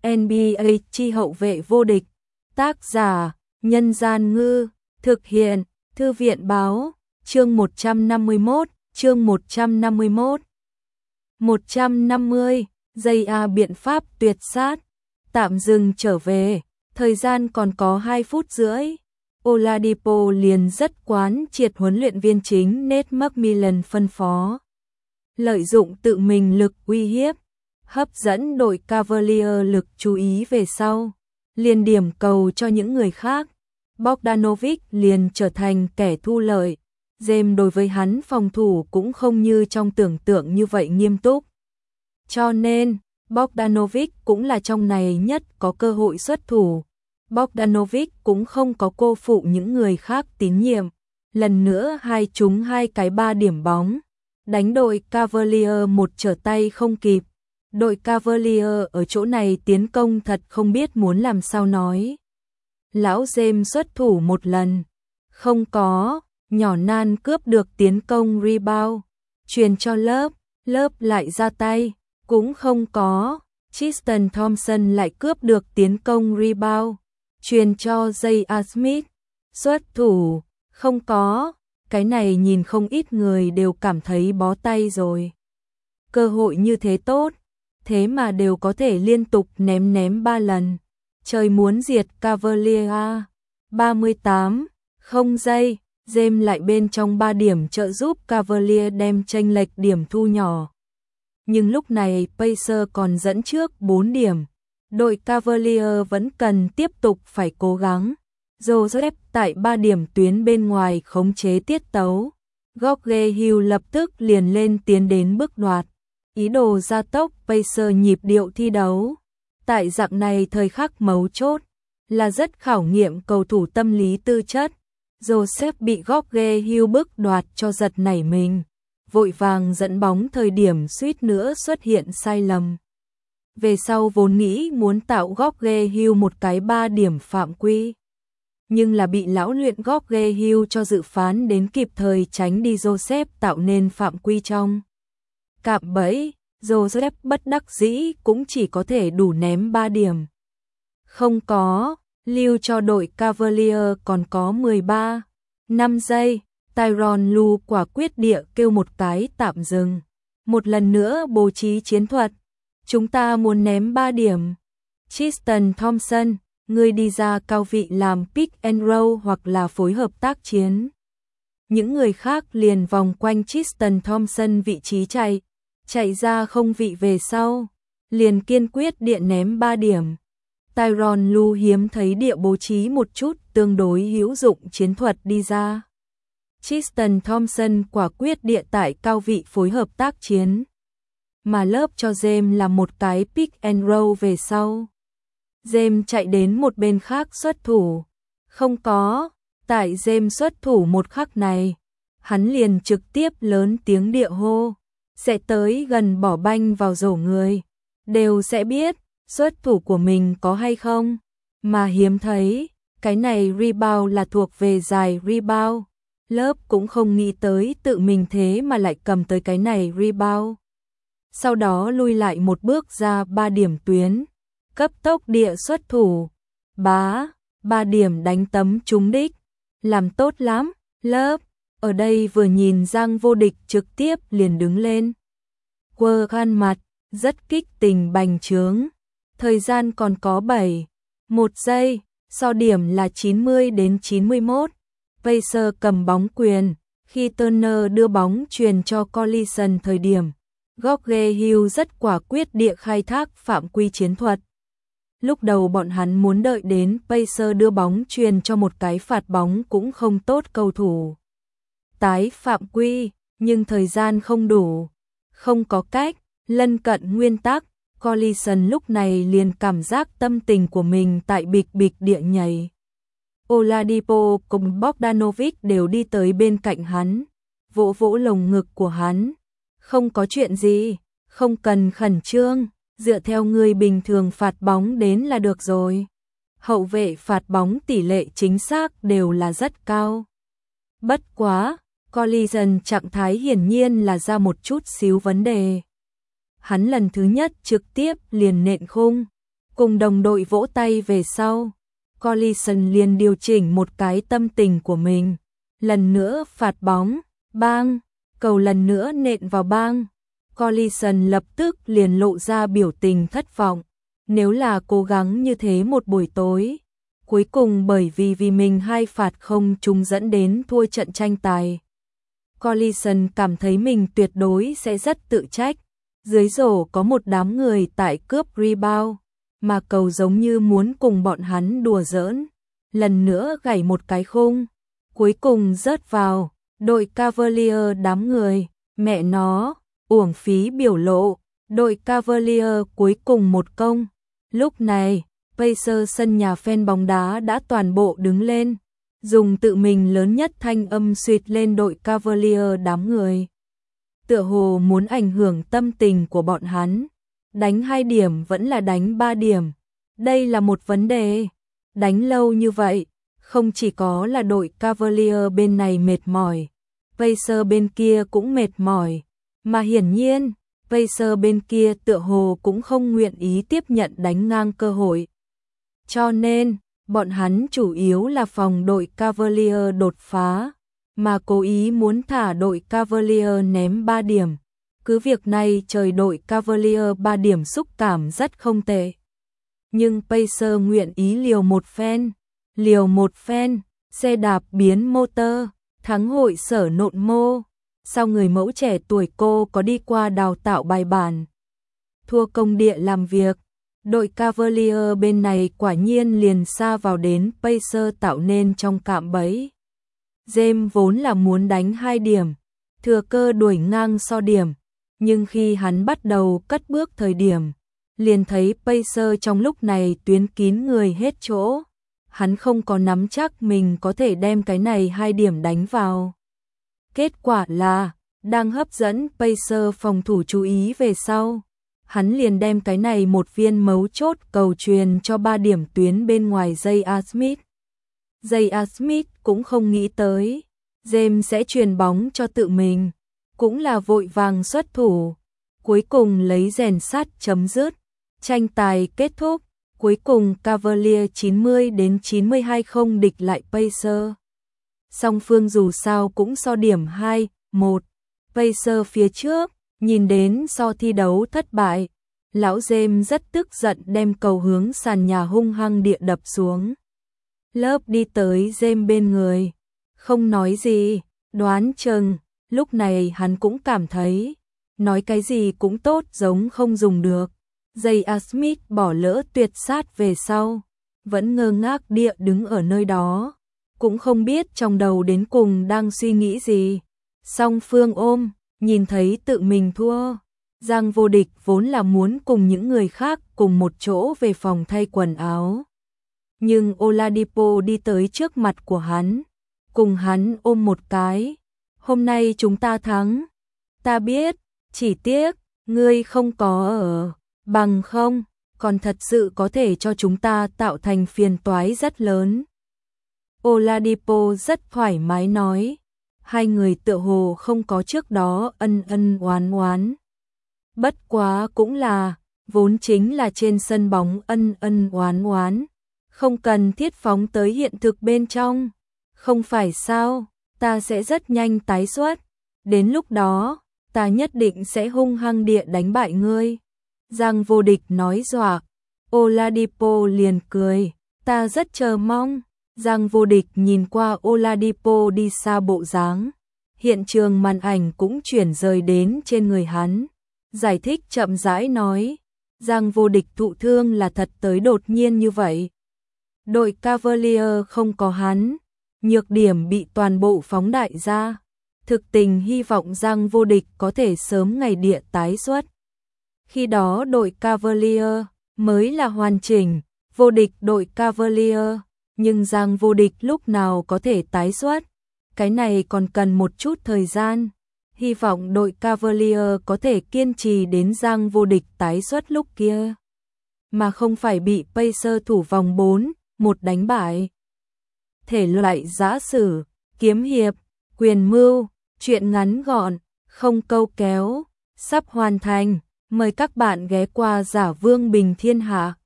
NBA chi hậu vệ vô địch. Tác giả: Nhân Gian Ngư. Thực hiện: Thư viện Báo. Chương 151. Chương 151. 150. Giây biện pháp tuyệt sát. Tạm dừng trở về. Thời gian còn có 2 phút rưỡi. Oladipo liền rất quán triệt huấn luyện viên chính Nate McMillan phân phó. Lợi dụng tự mình lực uy hiếp, hấp dẫn đội Cavalier lực chú ý về sau, liền điểm cầu cho những người khác. Bogdanovic liền trở thành kẻ thu lợi. James đối với hắn phòng thủ cũng không như trong tưởng tượng như vậy nghiêm túc. Cho nên, Bogdanovic cũng là trong này nhất có cơ hội xuất thủ. Bogdanovic cũng không có cô phụ những người khác tín nhiệm. Lần nữa trúng 2 cái 3 điểm bóng. Đánh đội Cavalier một trở tay không kịp. Đội Cavalier ở chỗ này tiến công thật không biết muốn làm sao nói. Lão James xuất thủ một lần. Không có, nhỏ nan cướp được tiến công rebound. Truyền cho lớp lại ra tay. Cũng không có, Tristan Thompson lại cướp được tiến công rebound. Truyền cho J.R. Smith. Xuất thủ, không có. Cái này nhìn không ít người đều cảm thấy bó tay rồi. Cơ hội như thế tốt, thế mà đều có thể liên tục ném 3 lần. Trời muốn diệt Cavalier. 38, không giây, James lại bên trong 3 điểm trợ giúp Cavalier đem chênh lệch điểm thu nhỏ. Nhưng lúc này Pacers còn dẫn trước 4 điểm. Đội Cavalier vẫn cần tiếp tục phải cố gắng. Joseph tại 3 điểm tuyến bên ngoài khống chế tiết tấu. George Hill lập tức liền lên tiến đến bước đoạt. Ý đồ gia tốc Pacers nhịp điệu thi đấu. Tại dạng này thời khắc mấu chốt, là rất khảo nghiệm cầu thủ tâm lý tư chất. Joseph bị George Hill bước đoạt cho giật nảy mình. Vội vàng dẫn bóng thời điểm suýt nữa xuất hiện sai lầm. Về sau vốn nghĩ muốn tạo George Hill một cái 3 điểm phạm quy. Nhưng là bị lão luyện George Hill cho dự phán đến kịp thời tránh đi Joseph tạo nên phạm quy trong cạm bẫy. Joseph bất đắc dĩ cũng chỉ có thể đủ ném 3 điểm. Không có, lưu cho đội Cavalier còn có 13. 5 giây, Tyronn Lue quả quyết địa kêu một cái tạm dừng. Một lần nữa bố trí chiến thuật. Chúng ta muốn ném 3 điểm. Tristan Thompson, ngươi đi ra cao vị làm pick and roll hoặc là phối hợp tác chiến. Những người khác liền vòng quanh Tristan Thompson vị trí chạy ra không vị về sau, liền kiên quyết điện ném 3 điểm. Tyronn Lue hiếm thấy địa bố trí một chút tương đối hữu dụng chiến thuật đi ra. Tristan Thompson quả quyết địa tại cao vị phối hợp tác chiến. Mà lớp cho James là một cái pick and roll về sau. James chạy đến một bên khác xuất thủ. Không có, tại James xuất thủ một khắc này, hắn liền trực tiếp lớn tiếng địa hô. Sẽ tới gần bỏ banh vào rổ người. Đều sẽ biết, xuất thủ của mình có hay không. Mà hiếm thấy, cái này rebound là thuộc về dài rebound. Lớp cũng không nghĩ tới tự mình thế mà lại cầm tới cái này rebound. Sau đó lui lại một bước ra 3 điểm tuyến. Cấp tốc địa xuất thủ. 3 điểm đánh tấm trúng đích. Làm tốt lắm, lớp. Ở đây vừa nhìn Giang vô địch trực tiếp liền đứng lên. Quơ khăn mặt, rất kích tình bành trướng. Thời gian còn có 1 giây, so điểm là 90 đến 91. Pacers cầm bóng quyền, khi Turner đưa bóng truyền cho Collison thời điểm. George Hill rất quả quyết địa khai thác phạm quy chiến thuật. Lúc đầu bọn hắn muốn đợi đến Pacers đưa bóng truyền cho một cái phạt bóng cũng không tốt cầu thủ tái phạm quy, nhưng thời gian không đủ. Không có cách, lân cận nguyên tắc, Collison lúc này liền cảm giác tâm tình của mình tại bịch địa nhảy. Oladipo cùng Bogdanovic đều đi tới bên cạnh hắn, vỗ lồng ngực của hắn. Không có chuyện gì, không cần khẩn trương, dựa theo người bình thường phạt bóng đến là được rồi. Hậu vệ phạt bóng tỷ lệ chính xác đều là rất cao. Bất quá, Collison trạng thái hiển nhiên là ra một chút xíu vấn đề. Hắn lần thứ nhất trực tiếp liền nện khung. cùng đồng đội vỗ tay về sau. Collison liền điều chỉnh một cái tâm tình của mình. Lần nữa phạt bóng, bang, cầu lần nữa nện vào bang. Collison lập tức liền lộ ra biểu tình thất vọng. Nếu là cố gắng như thế một buổi tối, cuối cùng bởi vì mình 2 phạt không trúng dẫn đến thua trận tranh tài. Collison cảm thấy mình tuyệt đối sẽ rất tự trách. Dưới rổ có một đám người tại cướp rebound, mà cầu giống như muốn cùng bọn hắn đùa giỡn. Lần nữa gảy một cái khung, cuối cùng rớt vào. Đội Cavalier đám người, mẹ nó, uổng phí biểu lộ. Đội Cavalier cuối cùng một công. Lúc này, Pacers sân nhà fan bóng đá đã toàn bộ đứng lên, dùng tự mình lớn nhất thanh âm suýt lên đội Cavalier đám người. Tựa hồ muốn ảnh hưởng tâm tình của bọn hắn. Đánh 2 điểm vẫn là đánh 3 điểm. Đây là một vấn đề. Đánh lâu như vậy, không chỉ có là đội Cavalier bên này mệt mỏi, Pacers bên kia cũng mệt mỏi. Mà hiển nhiên, Pacers bên kia tựa hồ cũng không nguyện ý tiếp nhận đánh ngang cơ hội. Cho nên, bọn hắn chủ yếu là phòng đội Cavalier đột phá, mà cố ý muốn thả đội Cavalier ném 3 điểm. Cứ việc này trời đội Cavalier 3 điểm xúc cảm rất không tệ. Nhưng Pacers nguyện ý liều một phen, xe đạp biến motor, thắng hội sở nộn mô. Sau người mẫu trẻ tuổi cô có đi qua đào tạo bài bản, thua công địa làm việc. Đội Cavalier bên này quả nhiên liền sa vào đến Pacers tạo nên trong cạm bẫy. James vốn là muốn đánh 2 điểm, thừa cơ đuổi ngang so điểm, nhưng khi hắn bắt đầu cất bước thời điểm, liền thấy Pacers trong lúc này tuyến kín người hết chỗ. Hắn không có nắm chắc mình có thể đem cái này 2 điểm đánh vào. Kết quả là, đang hấp dẫn Pacers phòng thủ chú ý về sau, hắn liền đem cái này một viên mấu chốt cầu truyền cho 3 điểm tuyến bên ngoài J.R. Smith. J.R. Smith cũng không nghĩ tới, James sẽ truyền bóng cho tự mình, cũng là vội vàng xuất thủ, cuối cùng lấy rèn sắt chấm dứt. Tranh tài kết thúc, cuối cùng Cavalier 90-92 không địch lại Pacers. Song phương dù sao cũng so điểm 2-1, Pacers phía trước, nhìn đến so thi đấu thất bại, lão James rất tức giận đem cầu hướng sàn nhà hung hăng địa đập xuống. Lớp đi tới James bên người, không nói gì, đoán chừng, lúc này hắn cũng cảm thấy, nói cái gì cũng tốt giống không dùng được. J.R. Smith bỏ lỡ tuyệt sát về sau, vẫn ngơ ngác địa đứng ở nơi đó, cũng không biết trong đầu đến cùng đang suy nghĩ gì. Song phương ôm, nhìn thấy tự mình thua, Giang Vô Địch vốn là muốn cùng những người khác cùng một chỗ về phòng thay quần áo. Nhưng Oladipo đi tới trước mặt của hắn, cùng hắn ôm một cái. Hôm nay chúng ta thắng. Ta biết, chỉ tiếc, ngươi không có ở, bằng không, còn thật sự có thể cho chúng ta tạo thành phiền toái rất lớn. Oladipo rất thoải mái nói. Hai người tựa hồ không có trước đó ân ân oán oán. Bất quá cũng là, vốn chính là trên sân bóng ân ân oán oán, không cần thiết phóng tới hiện thực bên trong. Không phải sao, ta sẽ rất nhanh tái xuất, đến lúc đó, ta nhất định sẽ hung hăng địa đánh bại ngươi. Giang Vô Địch nói dọa. Oladipo liền cười, ta rất chờ mong. Giang Vô Địch nhìn qua Oladipo đi xa bộ dáng, hiện trường màn ảnh cũng chuyển rời đến trên người hắn, giải thích chậm rãi nói, Giang Vô Địch thụ thương là thật tới đột nhiên như vậy. Đội Cavalier không có hắn, nhược điểm bị toàn bộ phóng đại ra, thực tình hy vọng Giang Vô Địch có thể sớm ngày địa tái xuất. Khi đó đội Cavalier mới là hoàn chỉnh, vô địch đội Cavalier. Nhưng Giang Vô Địch lúc nào có thể tái xuất, cái này còn cần một chút thời gian. Hy vọng đội Cavalier có thể kiên trì đến Giang Vô Địch tái xuất lúc kia, mà không phải bị Pacers thủ vòng 4-1 đánh bại. Thể loại giã sử, kiếm hiệp, quyền mưu, truyện ngắn gọn, không câu kéo, sắp hoàn thành. Mời các bạn ghé qua Giả Vương Bình Thiên Hạ.